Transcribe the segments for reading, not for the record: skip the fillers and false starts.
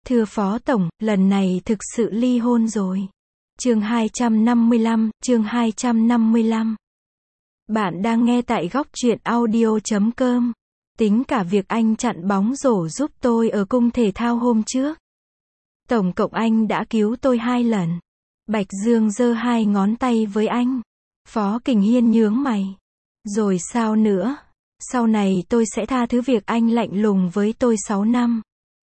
Thưa Phó Tổng, lần này thực sự ly hôn rồi. Chương 255. Bạn đang nghe tại góc truyện audio.com. Tính cả việc anh chặn bóng rổ giúp tôi ở cung thể thao hôm trước. Tổng cộng anh đã cứu tôi 2 lần. Bạch Dương giơ 2 ngón tay với anh. Phó Kình Hiên nhướng mày. Rồi sao nữa? Sau này tôi sẽ tha thứ việc anh lạnh lùng với tôi 6 năm.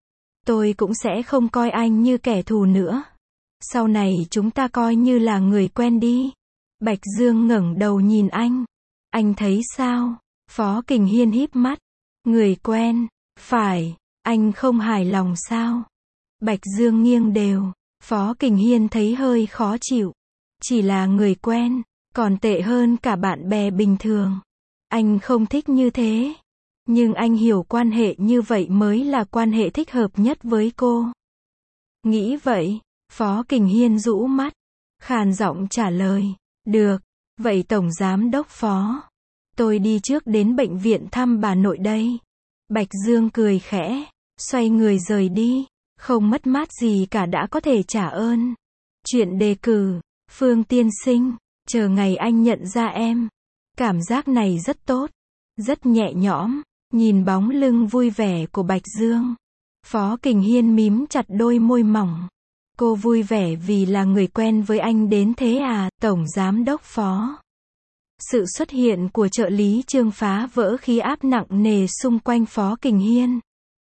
Tôi cũng sẽ không coi anh như kẻ thù nữa. Sau này chúng ta coi như là người quen đi. Bạch Dương ngẩng đầu nhìn anh. Anh thấy sao? Phó Kình Hiên híp mắt. Người quen, phải, anh không hài lòng sao? Bạch Dương nghiêng đều. Phó Kình Hiên thấy hơi khó chịu. Chỉ là người quen, còn tệ hơn cả bạn bè bình thường. Anh không thích như thế. Nhưng anh hiểu quan hệ như vậy mới là quan hệ thích hợp nhất với cô. Nghĩ vậy, Phó Kình Hiên rũ mắt, khàn giọng trả lời. Được, vậy Tổng Giám Đốc Phó. Tôi đi trước đến bệnh viện thăm bà nội đây. Bạch Dương cười khẽ, xoay người rời đi. Không mất mát gì cả đã có thể trả ơn. Chuyện đề cử, Phương tiên sinh, chờ ngày anh nhận ra em. Cảm giác này rất tốt, rất nhẹ nhõm. Nhìn bóng lưng vui vẻ của Bạch Dương, Phó Kình Hiên mím chặt đôi môi mỏng. Cô vui vẻ vì là người quen với anh đến thế à, Tổng Giám Đốc Phó. Sự xuất hiện của trợ lý Trương phá vỡ khí áp nặng nề xung quanh Phó Kình Hiên.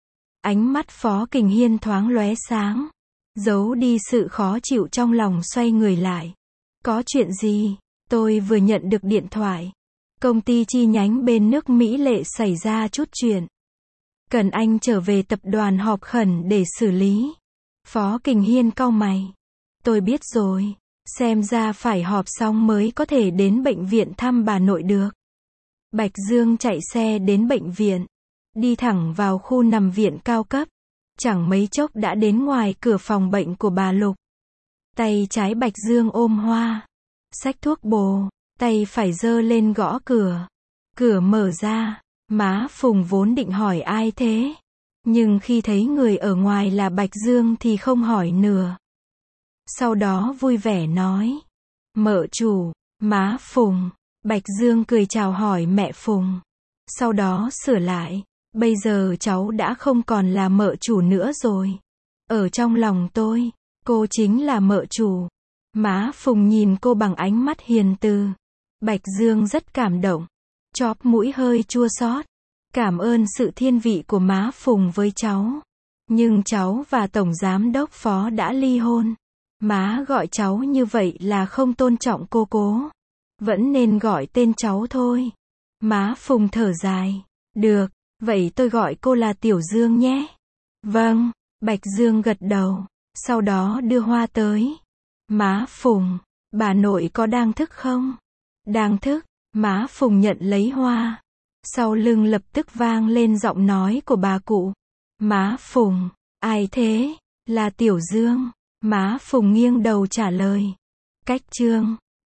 Ánh mắt Phó Kình Hiên thoáng lóe sáng, giấu đi sự khó chịu trong lòng, xoay người lại. Có chuyện gì? Tôi vừa nhận được điện thoại. Công ty chi nhánh bên nước Mỹ Lệ xảy ra chút chuyện. Cần anh trở về tập đoàn họp khẩn để xử lý. Phó Kình Hiên cau mày. Tôi biết rồi. Xem ra phải họp xong mới có thể đến bệnh viện thăm bà nội được. Bạch Dương chạy xe đến bệnh viện. Đi thẳng vào khu nằm viện cao cấp. Chẳng mấy chốc đã đến ngoài cửa phòng bệnh của bà Lục. Tay trái Bạch Dương ôm hoa. Xách thuốc bồ. Tay phải giơ lên gõ cửa. Cửa mở ra. Má Phùng vốn định hỏi ai thế. Nhưng khi thấy người ở ngoài là Bạch Dương thì không hỏi nữa. Sau đó vui vẻ nói. Mợ chủ, má Phùng. Bạch Dương cười chào hỏi mẹ Phùng. Sau đó sửa lại. Bây giờ cháu đã không còn là mợ chủ nữa rồi. Ở trong lòng tôi, cô chính là mợ chủ. Má Phùng nhìn cô bằng ánh mắt hiền từ. Bạch Dương rất cảm động. Chóp mũi hơi chua xót. Cảm ơn sự thiên vị của má Phùng với cháu. Nhưng cháu và Tổng Giám Đốc Phó đã ly hôn. Má gọi cháu như vậy là không tôn trọng cô cố. Vẫn nên gọi tên cháu thôi. Má Phùng thở dài. Được, vậy tôi gọi cô là Tiểu Dương nhé. Vâng, Bạch Dương gật đầu. Sau đó đưa hoa tới. Má Phùng, bà nội có đang thức không? Đang thức. Má Phùng nhận lấy hoa. Sau lưng lập tức vang lên giọng nói của bà cụ. Má Phùng, ai thế? Là Tiểu Dương. Má Phùng nghiêng đầu trả lời. Cách Trương.